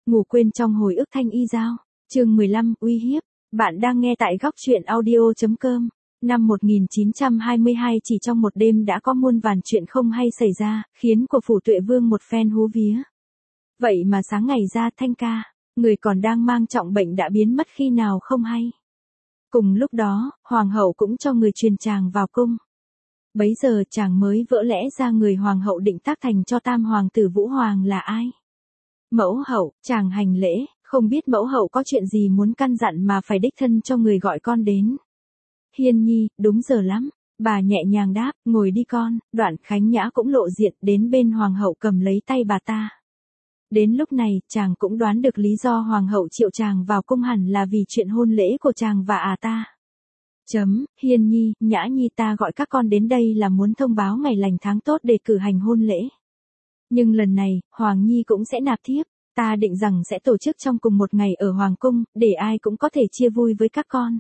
ngủ quên trong hồi ức Thanh Y Giao. Chương 15, uy hiếp. Bạn đang nghe tại góc truyện audio.com. Năm 1922 chỉ trong một đêm đã có muôn vàn chuyện không hay xảy ra, khiến của phủ Tuệ Vương một phen hú vía. Vậy mà sáng ngày ra Thanh ca, người còn đang mang trọng bệnh đã biến mất khi nào không hay. Cùng lúc đó, hoàng hậu cũng cho người truyền chàng vào cung. Bấy giờ chàng mới vỡ lẽ ra người hoàng hậu định tác thành cho tam hoàng tử Vũ Hoàng là ai. Mẫu hậu, chàng hành lễ, không biết mẫu hậu có chuyện gì muốn căn dặn mà phải đích thân cho người gọi con đến. Hiên nhi, đúng giờ lắm, bà nhẹ nhàng đáp, ngồi đi con. Đoạn Khánh Nhã cũng lộ diện đến bên hoàng hậu cầm lấy tay bà ta. Đến lúc này, chàng cũng đoán được lý do hoàng hậu triệu chàng vào cung hẳn là vì chuyện hôn lễ của chàng và ta. Hiên nhi, Nhã nhi ta gọi các con đến đây là muốn thông báo ngày lành tháng tốt để cử hành hôn lễ. Nhưng lần này, Hoàng nhi cũng sẽ nạp thiếp, ta định rằng sẽ tổ chức trong cùng một ngày ở Hoàng cung, để ai cũng có thể chia vui với các con.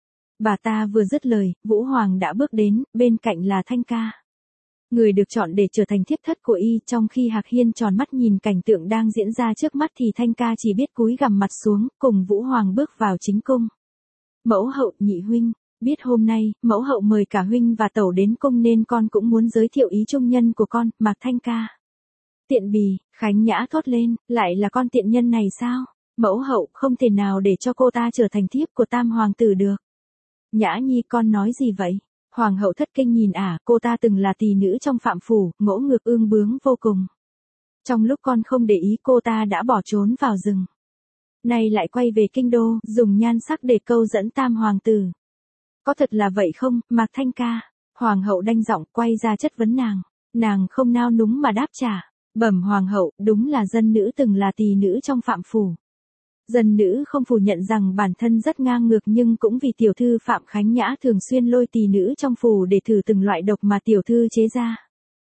Bà ta vừa dứt lời, Vũ Hoàng đã bước đến, bên cạnh là Thanh ca. Người được chọn để trở thành thiếp thất của y. Trong khi Hạc Hiên tròn mắt nhìn cảnh tượng đang diễn ra trước mắt thì Thanh ca chỉ biết cúi gằm mặt xuống, cùng Vũ Hoàng bước vào chính cung. Mẫu hậu, nhị huynh, biết hôm nay, mẫu hậu mời cả huynh và tẩu đến cung nên con cũng muốn giới thiệu ý trung nhân của con, Mạc Thanh ca. Tiện bì, Khánh Nhã thốt lên, lại là con tiện nhân này sao? Mẫu hậu không thể nào để cho cô ta trở thành thiếp của tam hoàng tử được. Nhã nhi con nói gì vậy? Hoàng hậu thất kinh nhìn cô ta từng là tỳ nữ trong Phạm phủ, ngỗ ngược ương bướng vô cùng. Trong lúc con không để ý cô ta đã bỏ trốn vào rừng. Nay lại quay về kinh đô, dùng nhan sắc để câu dẫn tam hoàng tử. Có thật là vậy không, Mạc Thanh ca? Hoàng hậu đanh giọng quay ra chất vấn nàng. Nàng không nao núng mà đáp trả. Bẩm hoàng hậu, đúng là dân nữ từng là tỳ nữ trong Phạm phủ. Dân nữ không phủ nhận rằng bản thân rất ngang ngược nhưng cũng vì tiểu thư Phạm Khánh Nhã thường xuyên lôi tỳ nữ trong phủ để thử từng loại độc mà tiểu thư chế ra.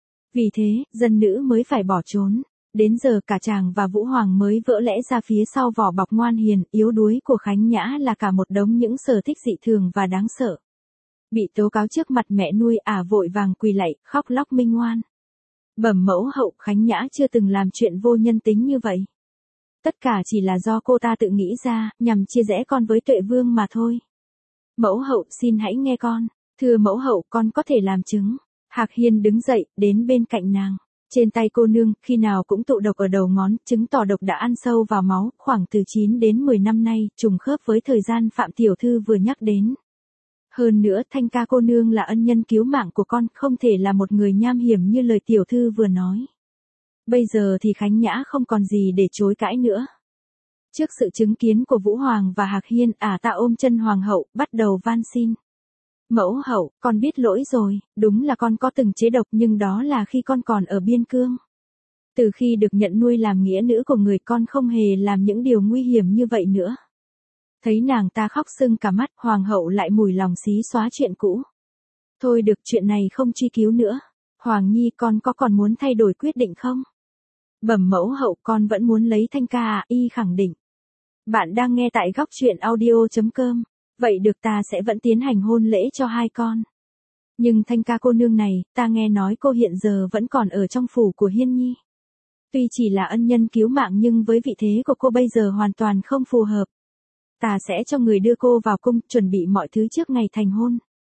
Vì thế, dân nữ mới phải bỏ trốn. Đến giờ cả chàng và Vũ Hoàng mới vỡ lẽ ra phía sau vỏ bọc ngoan hiền, yếu đuối của Khánh Nhã là cả một đống những sở thích dị thường và đáng sợ. Bị tố cáo trước mặt mẹ nuôi vội vàng quỳ lạy, khóc lóc minh oan. Bẩm mẫu hậu, Khánh Nhã chưa từng làm chuyện vô nhân tính như vậy. Tất cả chỉ là do cô ta tự nghĩ ra, nhằm chia rẽ con với Tuệ Vương mà thôi. Mẫu hậu, xin hãy nghe con. Thưa mẫu hậu, con có thể làm chứng. Hạc Hiên đứng dậy, đến bên cạnh nàng. Trên tay cô nương, khi nào cũng tụ độc ở đầu ngón, chứng tỏ độc đã ăn sâu vào máu, khoảng từ 9 đến 10 năm nay, trùng khớp với thời gian Phạm tiểu thư vừa nhắc đến. Hơn nữa, Thanh ca cô nương là ân nhân cứu mạng của con, không thể là một người nham hiểm như lời tiểu thư vừa nói. Bây giờ thì Khánh Nhã không còn gì để chối cãi nữa. Trước sự chứng kiến của Vũ Hoàng và Hạc Hiên, ta ôm chân hoàng hậu, bắt đầu van xin. Mẫu hậu, con biết lỗi rồi, đúng là con có từng chế độc nhưng đó là khi con còn ở biên cương. Từ khi được nhận nuôi làm nghĩa nữ của người, con không hề làm những điều nguy hiểm như vậy nữa. Thấy nàng ta khóc sưng cả mắt, hoàng hậu lại mùi lòng xí xóa chuyện cũ. Thôi được, chuyện này không truy cứu nữa. Hoàng nhi, con có còn muốn thay đổi quyết định không? Bẩm mẫu hậu, con vẫn muốn lấy Thanh ca y khẳng định. Bạn đang nghe tại góc truyện audio.com. Vậy được, ta sẽ vẫn tiến hành hôn lễ cho hai con. Nhưng Thanh ca cô nương này, ta nghe nói cô hiện giờ vẫn còn ở trong phủ của Hiên nhi. Tuy chỉ là ân nhân cứu mạng nhưng với vị thế của cô bây giờ hoàn toàn không phù hợp. Ta sẽ cho người đưa cô vào cung, chuẩn bị mọi thứ trước ngày thành hôn.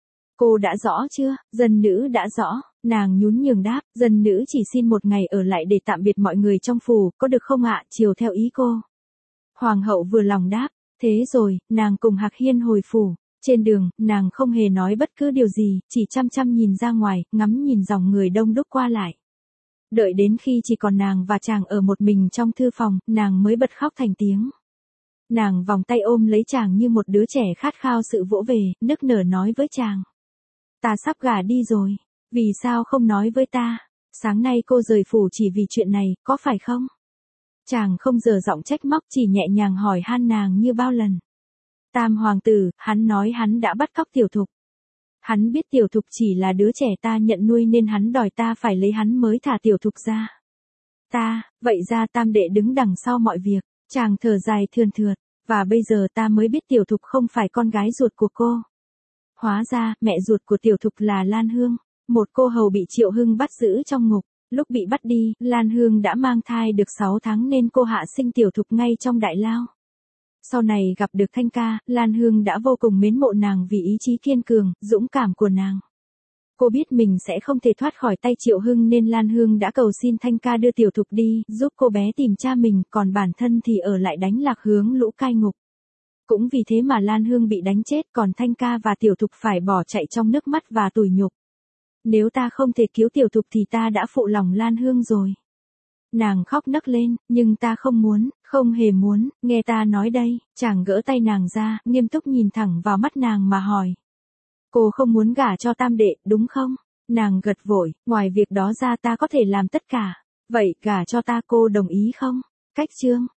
Cô đã rõ chưa? Dân nữ đã rõ. Nàng nhún nhường đáp, dân nữ chỉ xin một ngày ở lại để tạm biệt mọi người trong phủ, có được không ạ? Chiều theo ý cô. Hoàng hậu vừa lòng đáp. Thế rồi, nàng cùng Hạc Hiên hồi phủ. Trên đường, nàng không hề nói bất cứ điều gì, chỉ chăm chăm nhìn ra ngoài, ngắm nhìn dòng người đông đúc qua lại. Đợi đến khi chỉ còn nàng và chàng ở một mình trong thư phòng, nàng mới bật khóc thành tiếng. Nàng vòng tay ôm lấy chàng như một đứa trẻ khát khao sự vỗ về, nức nở nói với chàng. Ta sắp gả đi rồi, vì sao không nói với ta? Sáng nay cô rời phủ chỉ vì chuyện này, có phải không? Chàng không dở giọng trách móc, chỉ nhẹ nhàng hỏi han nàng như bao lần. Tam hoàng tử, hắn nói hắn đã bắt cóc Tiểu Thục. Hắn biết Tiểu Thục chỉ là đứa trẻ ta nhận nuôi nên hắn đòi ta phải lấy hắn mới thả Tiểu Thục ra. Vậy ra tam đệ đứng đằng sau mọi việc. Chàng thở dài thườn thượt, và bây giờ ta mới biết Tiểu Thục không phải con gái ruột của cô. Hóa ra, mẹ ruột của Tiểu Thục là Lan Hương, một cô hầu bị Triệu Hưng bắt giữ trong ngục. Lúc bị bắt đi, Lan Hương đã mang thai được 6 tháng nên cô hạ sinh Tiểu Thục ngay trong đại lao. Sau này gặp được Thanh ca, Lan Hương đã vô cùng mến mộ nàng vì ý chí kiên cường, dũng cảm của nàng. Cô biết mình sẽ không thể thoát khỏi tay Triệu Hưng nên Lan Hương đã cầu xin Thanh ca đưa Tiểu Thục đi, giúp cô bé tìm cha mình, còn bản thân thì ở lại đánh lạc hướng lũ cai ngục. Cũng vì thế mà Lan Hương bị đánh chết, còn Thanh ca và Tiểu Thục phải bỏ chạy trong nước mắt và tủi nhục. Nếu ta không thể cứu Tiểu Thục thì ta đã phụ lòng Lan Hương rồi. Nàng khóc nấc lên, nhưng ta không muốn, không hề muốn, nghe ta nói đây. Chàng gỡ tay nàng ra, nghiêm túc nhìn thẳng vào mắt nàng mà hỏi. Cô không muốn gả cho tam đệ, đúng không? Nàng gật vội, ngoài việc đó ra ta có thể làm tất cả. Vậy gả cho ta cô đồng ý không? Cách chương